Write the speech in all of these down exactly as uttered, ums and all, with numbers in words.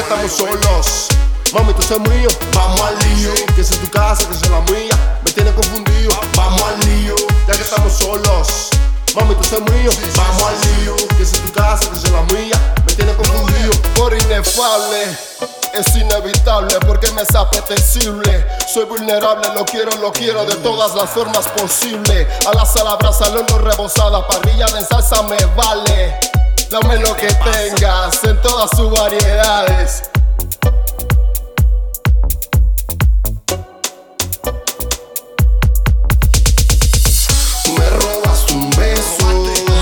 estamos solos. Mami, tú eres mío, vamos al lío. Que si es tu casa, que es la mía, me tiene confundido. Vamos al lío, ya que estamos solos. Mami, tú eres mío, vamos al lío. Que si es tu casa, que es la mía, me tiene confundido. Por inefable, es inevitable porque me es apetecible. Soy vulnerable, lo quiero, lo quiero de todas las formas posibles. A la sal, brasa, al horno rebozada, parrilla de salsa me vale. Dame lo que tengas en todas sus variedades. Me robaste un beso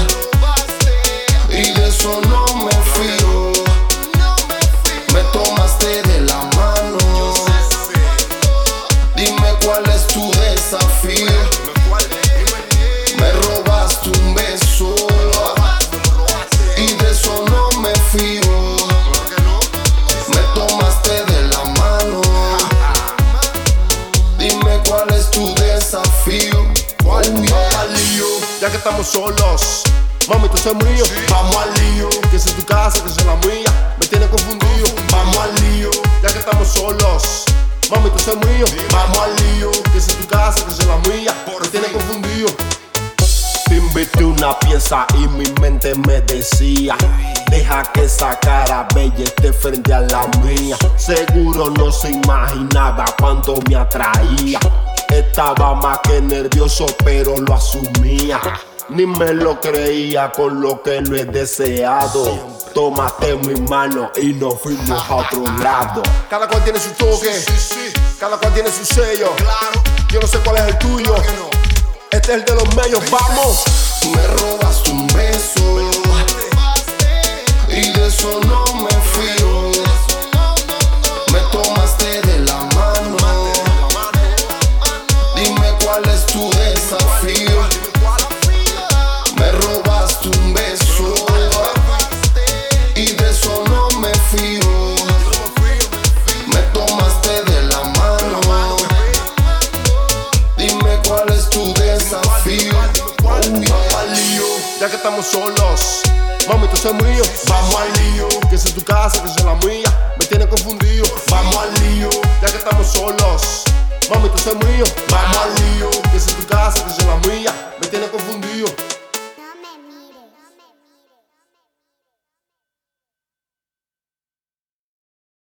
y de eso no me fío. Me tomaste de la mano, dime cuál es tu desafío. Me robaste un beso y de eso no me fío. Me tomaste de la mano, dime cuál es tu desafío. Vamos al lío, ya que estamos solos. Mami, tú eres mío, vamos al lío. Que si es tu casa, que es la mía, me tiene confundido. Vamos al lío, ya que estamos solos. Mami, tú eres mío, vamos al lío. Que si es tu casa, que es la mía, me tiene confundido. Te invité una pieza y mi mente me decía: deja que esa cara bella esté frente a la mía. Seguro no se imaginaba cuánto me atraía. Estaba más que nervioso, pero lo asumía. Ni me lo creía con lo que lo he deseado. Tomaste mi mano y nos fuimos a otro lado. Cada cual tiene su toque, cada cual tiene su sello. Yo no sé cuál es el tuyo. Este es el de los medios, vamos. Me robaste un beso y de eso no me fío. Me tomaste de la mano, dime cuál es tu desafío. Me robaste un beso y de eso no me fío. Me tomaste de la mano, dime cuál es tu desafío. Vamos al lío, ya que estamos solos. Mami, tú eres mío, vamos al lío. Que si es tu casa, que es la mía, me tiene confundido. Vamos al lío, ya que estamos solos. Mami, tú eres mío, vamos al lío. Que si es tu casa, que es la mía.